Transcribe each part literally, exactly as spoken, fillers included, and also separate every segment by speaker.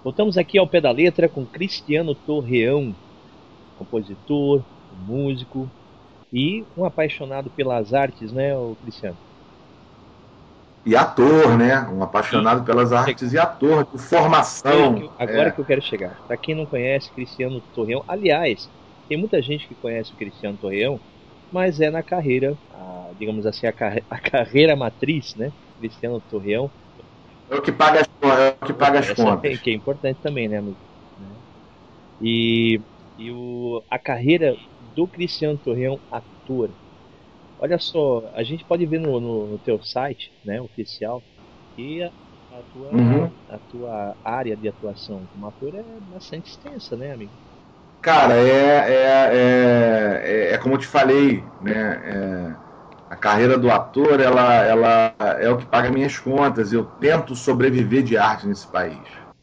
Speaker 1: Voltamos aqui ao pé da letra com Cristiano Torreão, compositor, músico e um apaixonado pelas artes, né, o Cristiano?
Speaker 2: E ator, né? Um apaixonado
Speaker 1: E
Speaker 2: pelas artes e ator, de formação.
Speaker 1: agora
Speaker 2: É.
Speaker 1: que eu quero chegar. Para quem não conhece Cristiano Torreão, aliás, tem muita gente que conhece o Cristiano Torreão, mas é na carreira, a, digamos assim, a, carre a carreira matriz, né? Cristiano Torreão.
Speaker 2: É o que paga as, é o que paga as
Speaker 1: Essa
Speaker 2: contas.
Speaker 1: que é importante também, né, amigo? E, e o, a carreira do Cristiano Torreão, ator. Olha só, a gente pode ver no, no, no teu site, né, oficial, que a, a, tua,
Speaker 2: Uhum.
Speaker 1: a tua área de atuação como ator é bastante extensa, né, amigo?
Speaker 2: Cara, é, é, é, é, é como eu te falei, né? É, a carreira do ator, ela, ela é o que paga minhas contas. Eu tento sobreviver de arte nesse país.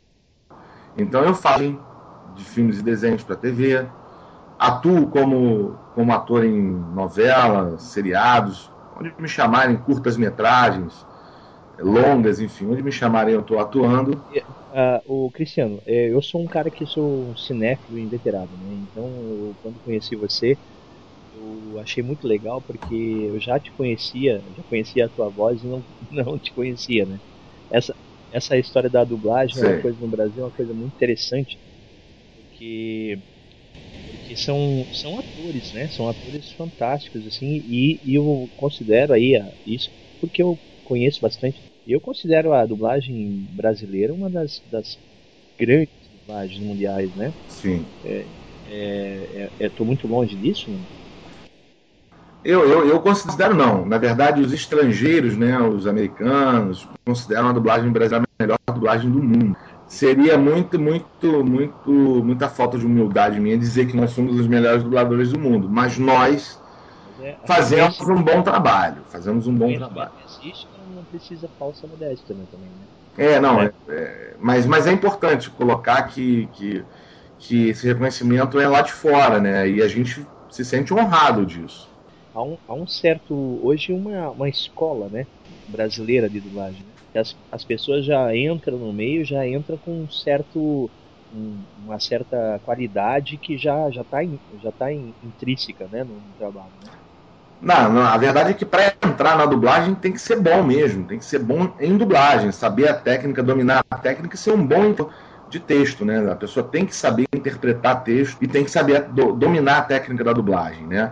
Speaker 2: Então eu falo de filmes e desenhos para T V, atuo como, como ator em novelas, seriados, onde me chamarem, curtas-metragens, longas, enfim, onde me chamarem eu estou atuando.
Speaker 1: Uh, o Cristiano, é, eu sou um cara que sou um cinéfilo inveterado, né? Então, eu, quando conheci você, eu achei muito legal porque eu já te conhecia, já conhecia a tua voz e não, não te conhecia, né? Essa, essa história da dublagem é uma
Speaker 2: Sei.
Speaker 1: coisa no Brasil, é uma coisa muito interessante, porque, porque são, são atores, né? São atores fantásticos, assim, e, e eu considero aí a, isso porque eu conheço bastante. Eu considero a dublagem brasileira uma das, das grandes dublagens mundiais, né?
Speaker 2: Sim.
Speaker 1: É, é, é, tô muito longe disso, né?
Speaker 2: Eu, eu, eu considero não. Na verdade, os estrangeiros, né, os americanos, consideram a dublagem brasileira a melhor dublagem do mundo. Seria muito, muito, muito, muita falta de humildade minha dizer que nós somos os melhores dubladores do mundo. Mas nós
Speaker 1: Mas é, o
Speaker 2: fazemos um bom
Speaker 1: conhecimento,
Speaker 2: trabalho. Fazemos um
Speaker 1: o
Speaker 2: bom
Speaker 1: conhecimento
Speaker 2: trabalho.
Speaker 1: existe, não, não precisa falsa modéstia, né, também, né?
Speaker 2: É, não,
Speaker 1: É,
Speaker 2: é, é, mas, mas é importante colocar que, que, que esse reconhecimento é lá de fora, né? E a gente se sente honrado disso.
Speaker 1: há, um, há um certo, hoje uma, uma escola, né, brasileira de dublagem, né? Que as, as pessoas já entram no meio, já entram com um certo, um, uma certa qualidade que já já está já tá in, intrínseca, né, no, no trabalho, né?
Speaker 2: Não, não, a verdade é que para entrar na dublagem tem que ser bom mesmo, tem que ser bom em dublagem, saber a técnica, dominar a técnica e ser um bom de texto, né? A pessoa tem que saber interpretar texto e tem que saber do, dominar a técnica da dublagem, né?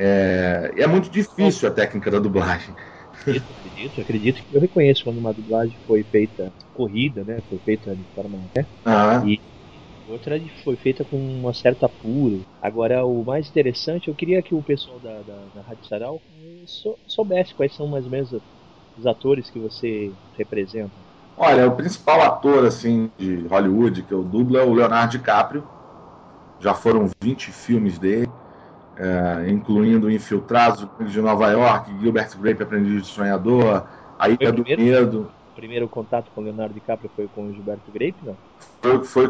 Speaker 2: É, é muito difícil a técnica da dublagem.
Speaker 1: Acredito, acredito, acredito que eu reconheço quando uma dublagem foi feita corrida, né? Foi feita de forma, né?
Speaker 2: Ah,
Speaker 1: E outra foi feita com um certo apuro. Agora, o mais interessante, eu queria que o pessoal da, da, da Rádio Sarau eh, sou, soubesse quais são mais ou menos os atores que você representa.
Speaker 2: olha, o principal ator assim de Hollywood que eu dublo é o Leonardo DiCaprio. Já foram vinte filmes dele, é, incluindo Infiltrados, de Nova York, Gilbert Grape, Aprendiz de Sonhador, A
Speaker 1: Foi o
Speaker 2: Ilha do
Speaker 1: primeiro,
Speaker 2: Medo.
Speaker 1: o primeiro contato com o Leonardo DiCaprio foi com o Gilberto Grape, não?
Speaker 2: Foi, foi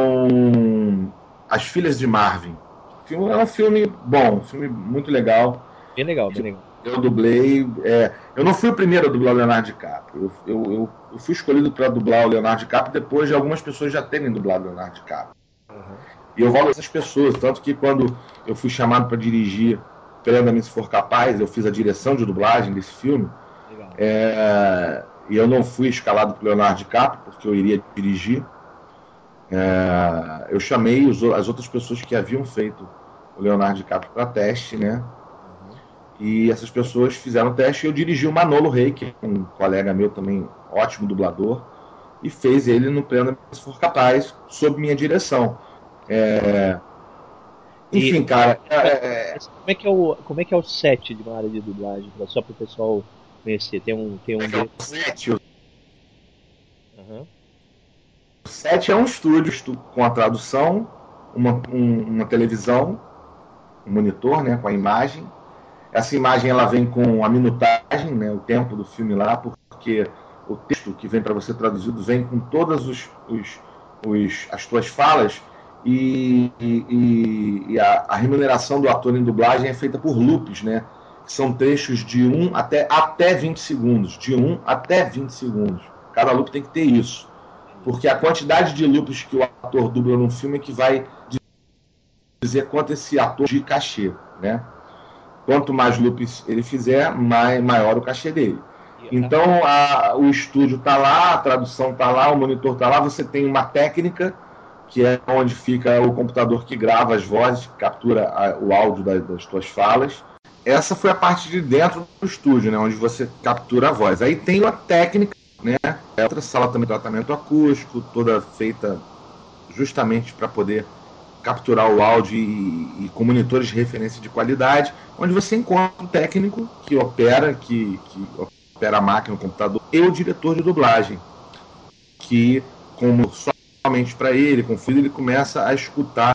Speaker 2: com As Filhas de Marvin. É um filme bom, um filme muito legal.
Speaker 1: Bem legal, bem legal.
Speaker 2: Eu dublei. É, eu não fui o primeiro a dublar o Leonardo DiCaprio. Eu, eu, eu, eu fui escolhido para dublar o Leonardo DiCaprio depois de algumas pessoas já terem dublado o Leonardo DiCaprio.
Speaker 1: Uhum.
Speaker 2: E eu valorizo essas pessoas, tanto que quando eu fui chamado para dirigir Prenda-me Se For Capaz, eu fiz a direção de dublagem desse filme.
Speaker 1: Legal.
Speaker 2: É, e eu não fui escalado para o Leonardo DiCaprio, porque eu iria dirigir. É, eu chamei os, as outras pessoas que haviam feito o Leonardo DiCaprio para teste, né?
Speaker 1: Uhum.
Speaker 2: E essas pessoas fizeram o teste e eu dirigi o Manolo Rey, que é um colega meu também, ótimo dublador, e fez ele no Prenda-me Se For Capaz, sob minha direção. É,
Speaker 1: E
Speaker 2: enfim, cara, é, é,
Speaker 1: como é que é o como é que é o set de uma área de dublagem, pra- só para o pessoal conhecer? Tem um tem um
Speaker 2: o
Speaker 1: diretor.
Speaker 2: set, o
Speaker 1: Uhum.
Speaker 2: set é um estúdio com a tradução, uma, um, uma televisão, um monitor, né, com a imagem. Essa imagem ela vem com a minutagem, né, o tempo do filme lá, porque o texto que vem para você traduzido vem com todas os, os, os, as tuas falas e, e, e a, a remuneração do ator em dublagem é feita por loops, né? São trechos de um até, até vinte segundos. De um até vinte segundos. Cada loop tem que ter isso. porque a quantidade de loops que o ator dubla num filme é que vai dizer quanto esse ator de cachê, né? Quanto mais loops ele fizer, mais, maior o cachê dele. Então a, o estúdio está lá, a tradução está lá, o monitor está lá, você tem uma técnica, que é onde fica o computador que grava as vozes, que captura a, o áudio das, das tuas falas. Essa foi a parte de dentro do estúdio, né, onde você captura a voz. Aí tem a técnica, né, é outra sala também de tratamento acústico, toda feita justamente para poder capturar o áudio e, e com monitores de referência de qualidade, onde você encontra um técnico que opera, que, que opera a máquina, o computador, e o diretor de dublagem, que, como somente para ele, com o filho, ele começa a escutar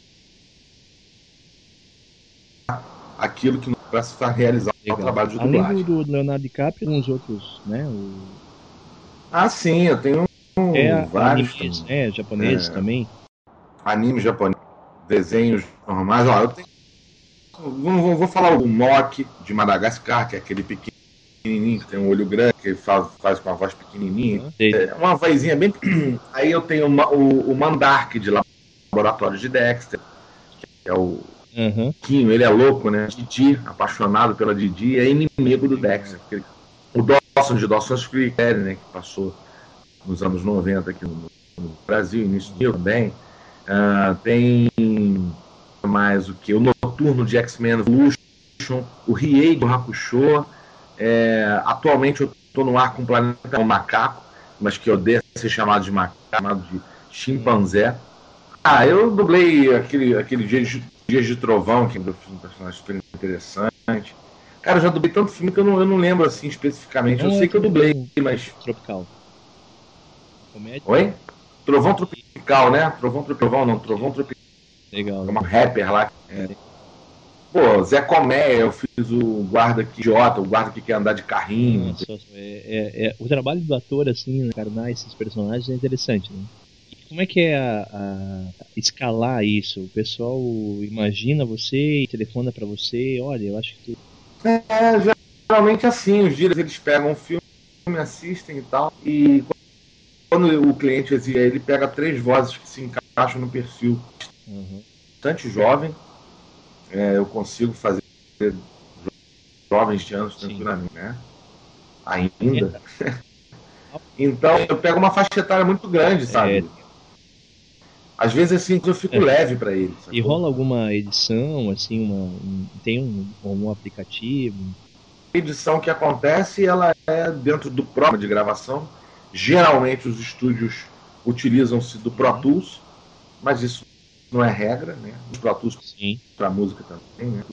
Speaker 2: aquilo que para realizar Legal. o trabalho de dublagem.
Speaker 1: Além do, do Leonardo DiCaprio, uns outros, né? O...
Speaker 2: Ah, sim, eu tenho
Speaker 1: é,
Speaker 2: vários
Speaker 1: animes, né, japoneses é, também.
Speaker 2: Anime japonês, desenhos normais. Ó, eu tenho, vou, vou falar o Mock de Madagascar, que é aquele pequenininho que tem um olho grande, que faz, faz com a voz pequenininha. É uma vozinha bem. Aí eu tenho uma, o, o Mandark de Laboratório de Dexter, que é o uhum. Quinho, ele é louco, né? Didi, apaixonado pela Didi, é inimigo do Dexter. O Dawson de Dawson's Creek, né, que passou nos anos noventa aqui no, no Brasil, início do também. Uh, tem mais o que? O Noturno de X-Men Evolution, o Riei do Hakusho. É, atualmente eu estou no ar com o Planeta um Macaco, mas que odeia ser chamado de macaco, chamado de chimpanzé. Ah, eu dublei aquele, aquele Dias de, Dias de Trovão, que é um personagem super interessante. Cara, eu já dublei tanto filme que eu não, eu não lembro assim especificamente. Eu não sei é que eu dublei, mas.
Speaker 1: Tropical. Comédia.
Speaker 2: Oi? Trovão Tropical, né? Trovão Tropical, não, Trovão Tropical.
Speaker 1: Legal.
Speaker 2: É uma rapper lá. É. Pô, Zé Comé, eu fiz o guarda que idiota, o guarda que quer andar de carrinho.
Speaker 1: Nossa, é, é, é, o trabalho do ator, assim, encarnar esses personagens é interessante, né? Como é que é a, a escalar isso? O pessoal imagina você e telefona pra você, olha, eu acho que tu...
Speaker 2: É, geralmente assim, os dias eles pegam um filme, assistem e tal, e quando o cliente exige, ele pega três vozes que se encaixam no perfil. Uhum. Bastante jovem, é, eu consigo fazer jovens de anos tranquilamente, né? Ainda. É. Então eu pego uma faixa etária muito grande, sabe? É. Às vezes assim eu fico é. leve para eles.
Speaker 1: E rola alguma edição, assim, uma, um, tem um, um aplicativo?
Speaker 2: A edição que acontece, ela é dentro do programa de gravação. Geralmente os estúdios utilizam-se do Pro Tools, mas isso não é regra, né? Os Pro Tools para música também, né?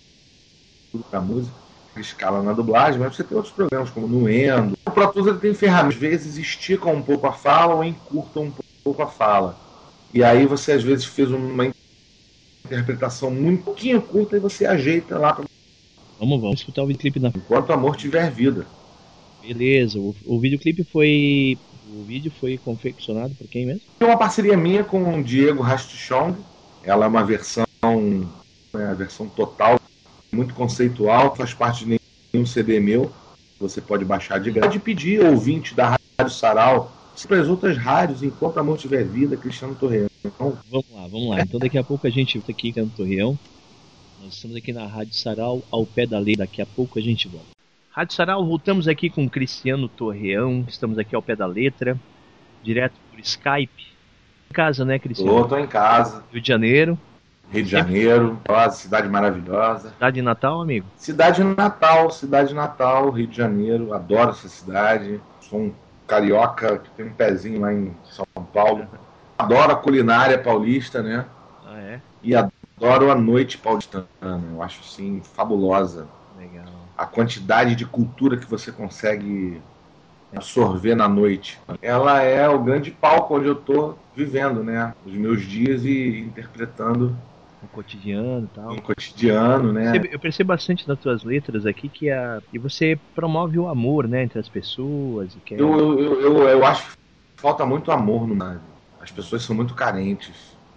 Speaker 2: Tudo para música, escala na dublagem, mas você tem outros programas como no Endo. O Pro Tools ele tem ferramentas, às vezes esticam um pouco a fala ou encurtam um pouco a fala. E aí você às vezes fez uma interpretação muito pouquinho curta e você ajeita lá. Pra...
Speaker 1: Vamos, vamos escutar o videoclipe na...
Speaker 2: Enquanto o amor tiver vida.
Speaker 1: Beleza, o, o videoclipe foi... O vídeo foi confeccionado por quem mesmo?
Speaker 2: É uma parceria minha com o Diego Rastichong. Ela é uma versão, né, a versão total, muito conceitual, faz parte de nenhum C D meu. Você pode baixar de graça. Pode pedir ouvinte da Rádio Sarau, para as outras rádios, enquanto a amor tiver vida, Cristiano Torreão.
Speaker 1: Então... Vamos lá, vamos lá. Então daqui a pouco a gente volta aqui, Cristiano Torreão. Nós estamos aqui na Rádio Sarau, ao pé da lei. Daqui a pouco a gente volta. Rádio Sarau, voltamos aqui com o Cristiano Torreão. Estamos aqui ao pé da letra, direto por Skype. Em casa, né, Cristiano?
Speaker 2: Tô, tô em casa.
Speaker 1: Rio de Janeiro.
Speaker 2: Rio de Janeiro, nossa, cidade maravilhosa.
Speaker 1: Cidade de Natal, amigo?
Speaker 2: Cidade de Natal, cidade de Natal, Rio de Janeiro. Adoro essa cidade. Sou um carioca que tem um pezinho lá em São Paulo. Adoro a culinária paulista, né?
Speaker 1: Ah, é?
Speaker 2: E adoro a noite paulistana. Eu acho, assim, fabulosa.
Speaker 1: Legal.
Speaker 2: A quantidade de cultura que você consegue absorver na noite. Ela é o grande palco onde eu tô vivendo, né? Os meus dias e interpretando
Speaker 1: o cotidiano e tal.
Speaker 2: O cotidiano, né?
Speaker 1: Eu percebo bastante nas tuas letras aqui que, a, que você promove o amor, né, entre as pessoas. E que é...
Speaker 2: eu, eu, eu, eu, eu acho que falta muito amor no mundo. As pessoas são muito carentes.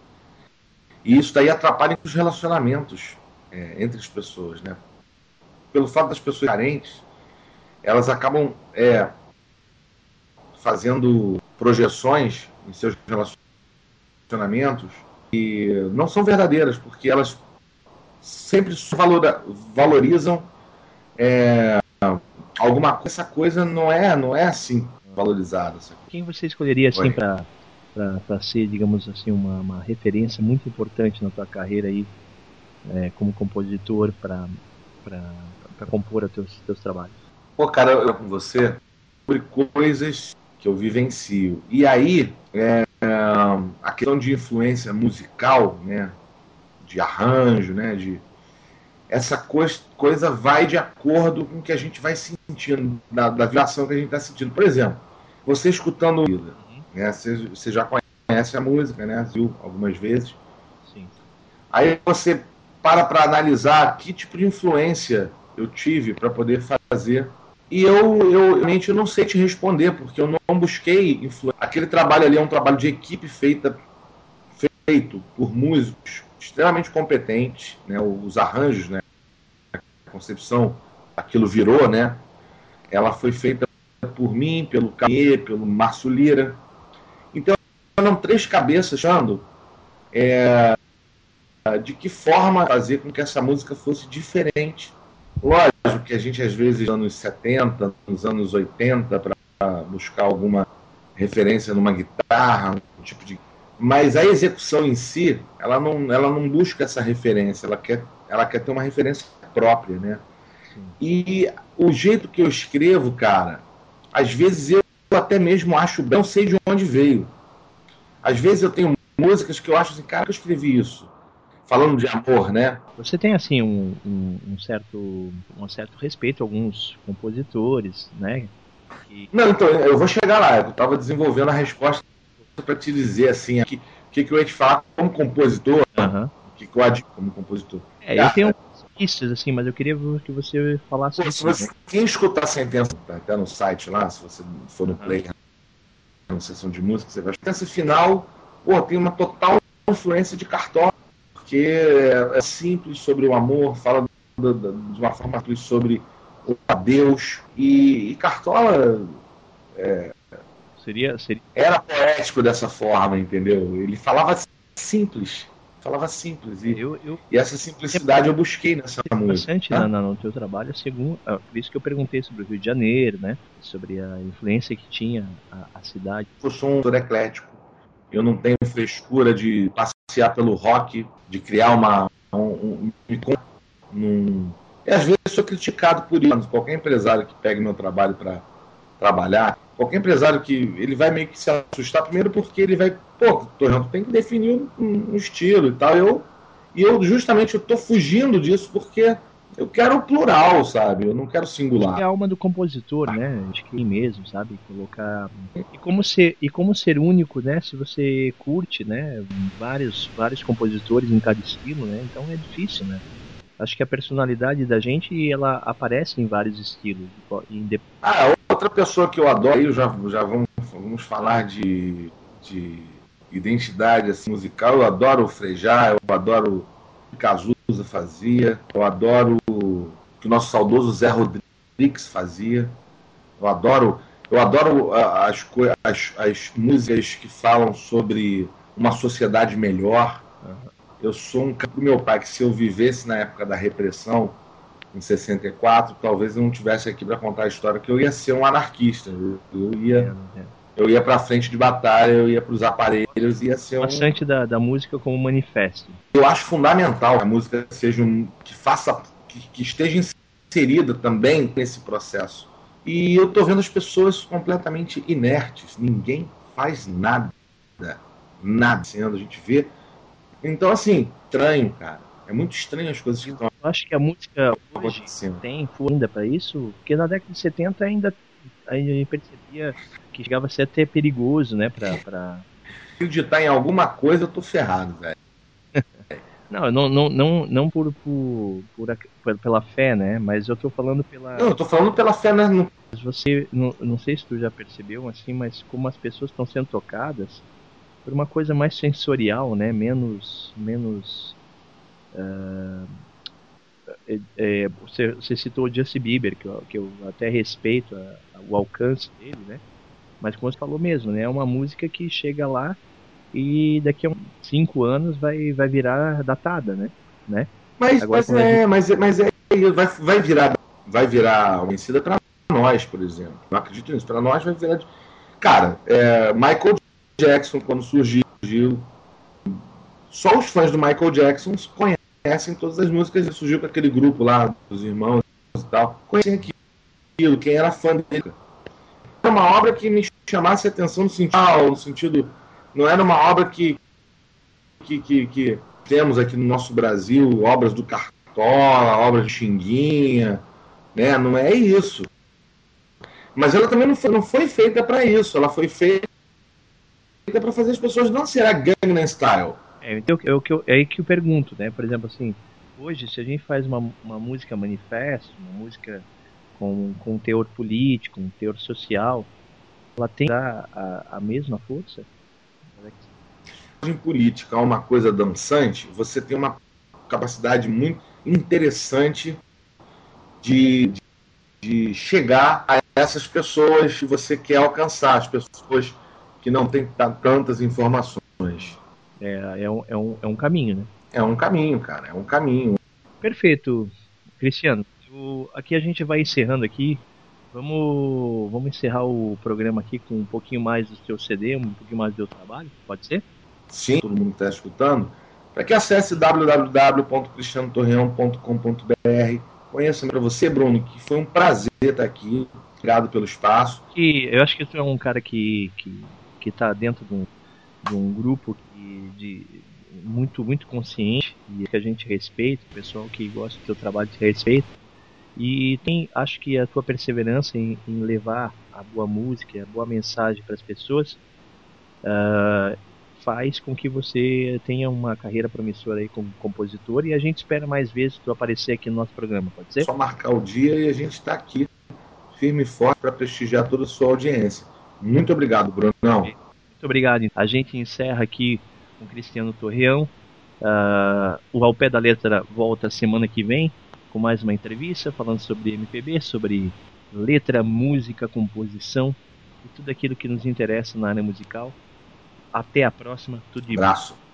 Speaker 2: E isso daí atrapalha os relacionamentos é, entre as pessoas, né? Pelo fato das pessoas carentes, elas acabam é, fazendo projeções em seus relacionamentos e não são verdadeiras, porque elas sempre valora, valorizam é, alguma coisa. Essa coisa não é, não é assim valorizada.
Speaker 1: Quem você escolheria assim para para ser, digamos assim, uma, uma referência muito importante na tua carreira aí, é, como compositor, para para compor os teus, teus trabalhos?
Speaker 2: Pô, cara, eu com você sobre coisas que eu vivencio. E aí, é, a questão de influência musical, né, de arranjo, né, de essa coisa, coisa vai de acordo com o que a gente vai sentindo, da, da vibração que a gente está sentindo. Por exemplo, você escutando, né, você, você já conhece a música, né, viu algumas vezes.
Speaker 1: Sim.
Speaker 2: Aí você para para analisar que tipo de influência eu tive para poder fazer. E eu, eu realmente eu não sei te responder, porque eu não busquei influência. Aquele trabalho ali é um trabalho de equipe feita, feito por músicos extremamente competentes, né, os arranjos, né, a concepção, aquilo virou, né, ela foi feita por mim, pelo Caê, pelo Márcio Lira. Então, eram três cabeças achando é, de que forma fazer com que essa música fosse diferente. Lógico que a gente, às vezes, nos anos setenta, nos anos oitenta, para buscar alguma referência numa guitarra, um tipo de... mas a execução em si, ela não, ela não busca essa referência, ela quer, ela quer ter uma referência própria, né? Sim. E o jeito que eu escrevo, cara, às vezes eu até mesmo acho, não sei de onde veio. Às vezes eu tenho músicas que eu acho assim, cara, eu escrevi isso. Falando de amor, né?
Speaker 1: Você tem, assim, um, um, um, certo, um certo respeito a alguns compositores, né?
Speaker 2: Que... Não, então, eu vou chegar lá. Eu estava desenvolvendo a resposta para te dizer, assim, o que, que, que eu ia te falar como compositor, o
Speaker 1: uhum.
Speaker 2: que, que eu admiro como compositor.
Speaker 1: É, eu tenho pistas, assim, mas eu queria que você falasse...
Speaker 2: Pô, se você, né? Quem escutar a sentença, até no site lá, se você for no uhum. Play, na sessão de música, você vai... A sentença final, pô, tem uma total influência de Cartola, porque é simples sobre o amor, fala de, de, de uma forma simples sobre o adeus, e, e Cartola é,
Speaker 1: seria, seria...
Speaker 2: era poético dessa forma, entendeu? Ele falava simples, falava simples, e,
Speaker 1: eu, eu...
Speaker 2: e essa simplicidade eu busquei nessa
Speaker 1: é
Speaker 2: música.
Speaker 1: Interessante ah? no teu trabalho, segundo, por isso que eu perguntei sobre o Rio de Janeiro, né? Sobre a influência que tinha a, a cidade.
Speaker 2: Eu sou um autor eclético. Eu não tenho frescura de passear pelo rock, de criar uma. Um, um, um, e às vezes sou criticado por isso. Qualquer empresário que pegue meu trabalho para trabalhar, qualquer empresário que. Ele vai meio que se assustar, primeiro porque ele vai. Pô, Torrão, tu tem que definir um, um estilo e tal. Eu, e eu, justamente, eu tô fugindo disso porque eu quero o plural, sabe? Eu não quero singular.
Speaker 1: Acho que é a alma do compositor, né? Acho que é mesmo, sabe? Colocar... E como ser, e como ser único, né? Se você curte, né? Vários, vários compositores em cada estilo, né? Então é difícil, né? Acho que a personalidade da gente, ela aparece em vários estilos.
Speaker 2: Ah, outra pessoa que eu adoro, aí já, já vamos, vamos falar de, de identidade assim, musical, eu adoro o Frejá, eu adoro o que Cazuza fazia, eu adoro o que o nosso saudoso Zé Rodrigues fazia, eu adoro, eu adoro as, as, as músicas que falam sobre uma sociedade melhor. Eu sou um cara do meu pai que, se eu vivesse na época da repressão, em sessenta e quatro, talvez eu não estivesse aqui para contar a história, que eu ia ser um anarquista. Eu, eu ia, eu ia para frente de batalha, eu ia para os aparelhos, ia ser um...
Speaker 1: Bastante da, da música como manifesto.
Speaker 2: Eu acho fundamental que a música seja um... que faça... que, que esteja inserida também nesse processo. E eu tô vendo as pessoas completamente inertes. Ninguém faz nada. Nada. Sendo, a gente vê... Então, assim, estranho, cara. É muito estranho as coisas que estão...
Speaker 1: Eu acho que a música hoje tem força ainda para isso, porque na década de setenta ainda, ainda percebia que chegava a ser até perigoso, né? Pra, pra...
Speaker 2: Se acreditar em alguma coisa, eu tô ferrado, velho.
Speaker 1: Não, não, não, não, não por, por, por, por, pela fé, né? Mas eu tô falando pela...
Speaker 2: Não, eu tô falando pela fé, né? Não...
Speaker 1: Você, não, não sei se tu já percebeu, assim, mas como as pessoas estão sendo tocadas por uma coisa mais sensorial, né? Menos... menos uh... É, é, você, você citou o Justin Bieber, que eu, que eu até respeito a, a, o alcance dele, né? Mas como você falou mesmo, né? É uma música que chega lá e daqui a uns cinco anos vai, vai virar datada, né? né?
Speaker 2: Mas,
Speaker 1: Agora
Speaker 2: mas
Speaker 1: quando a gente...
Speaker 2: é, mas, é- mas é, vai, vai virar, vai virar conhecida para nós, por exemplo. Não acredito nisso. Para nós vai virar. de- Cara, é, Michael Jackson, quando surgiu, só os fãs do Michael Jackson conhecem todas as músicas. Ele surgiu com aquele grupo lá, dos irmãos e tal. Conheciam aquilo, quem era fã dele. Era uma obra que me chamasse a atenção no sentido, no sentido não era uma obra que, que, que, que temos aqui no nosso Brasil, obras do Cartola, obras de Xinguinha, né? Não é isso. Mas ela também não foi, não foi feita para isso. Ela foi feita para fazer as pessoas não ser a Gangnam Style.
Speaker 1: É, então, é, o que eu, é aí que eu pergunto, né? Por exemplo, assim, hoje, se a gente faz uma, uma música manifesto, uma música com, com um teor político, um teor social, ela tem a, a, a mesma força?
Speaker 2: Em política, uma coisa dançante, você tem uma capacidade muito interessante de, de chegar a essas pessoas que você quer alcançar, as pessoas que não têm tantas informações.
Speaker 1: É, é, um, é, um, é um caminho, né?
Speaker 2: É um caminho, cara, é um caminho.
Speaker 1: Perfeito, Cristiano. O, aqui a gente vai encerrando aqui. Vamos, vamos encerrar o programa aqui com um pouquinho mais do seu C D, um pouquinho mais do seu trabalho, pode ser?
Speaker 2: Sim, todo mundo está escutando. Para que acesse w w w ponto cristiano torreão ponto com ponto b r. Conheça para você, Bruno, que foi um prazer estar aqui. Obrigado pelo espaço.
Speaker 1: Que eu acho que tu é um cara que que que está dentro de um, de um grupo que, de muito muito consciente e que a gente respeita, o pessoal que gosta do teu trabalho te respeita. E tem, acho que a tua perseverança em, em levar a boa música, a boa mensagem para as pessoas, uh, faz com que você tenha uma carreira promissora aí como compositor, e a gente espera mais vezes tu aparecer aqui no nosso programa, pode ser?
Speaker 2: Só marcar o dia e a gente está aqui, firme e forte, para prestigiar toda a sua audiência. Muito obrigado, Brunão.
Speaker 1: Muito obrigado. A gente encerra aqui com Cristiano Torreão. Uh, o Ao Pé da Letra volta semana que vem com mais uma entrevista falando sobre M P B, sobre letra, música, composição e tudo aquilo que nos interessa na área musical. Até a próxima, tudo de bom.
Speaker 2: Abraço.